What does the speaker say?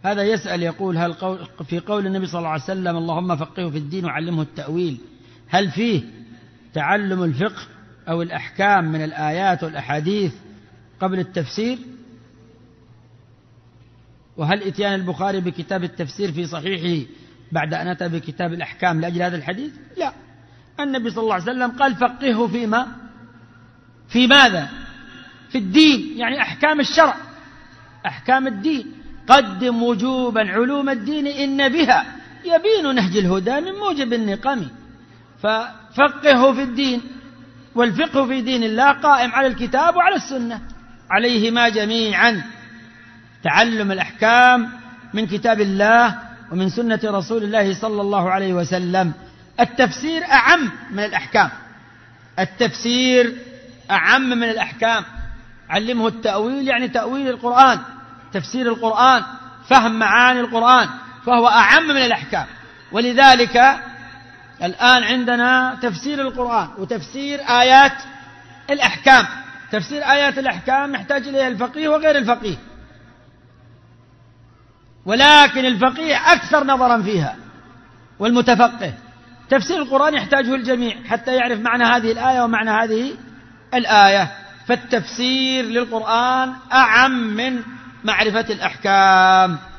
هذا يسأل يقول: هل في قول النبي صلى الله عليه وسلم اللهم فقهه في الدين وعلمه التأويل، هل فيه تعلم الفقه أو الأحكام من الآيات والأحاديث قبل التفسير؟ وهل إتيان البخاري بكتاب التفسير في صحيحه بعد أن أتى بكتاب الأحكام لأجل هذا الحديث؟ لا، النبي صلى الله عليه وسلم قال: فقهه فيما؟ في ماذا؟ في الدين، يعني أحكام الشرع، أحكام الدين. قدم وجوبا علوم الدين إن بها يبين نهج الهدى من موجب النقم. ففقهه في الدين، والفقه في دين الله قائم على الكتاب وعلى السنة، عليهما جميعا. تعلم الأحكام من كتاب الله ومن سنة رسول الله صلى الله عليه وسلم. التفسير أعم من الأحكام، التفسير أعم من الأحكام. علمه التأويل يعني تأويل القرآن، تفسير القرآن، فهم معاني القرآن، فهو أعم من الأحكام. ولذلك الآن عندنا تفسير القرآن وتفسير آيات الأحكام. تفسير آيات الأحكام يحتاج إليه الفقيه وغير الفقيه، ولكن الفقيه أكثر نظرا فيها والمتفقه. تفسير القرآن يحتاجه الجميع حتى يعرف معنى هذه الآية ومعنى هذه الآية. فالتفسير للقرآن أعم من معرفة الأحكام.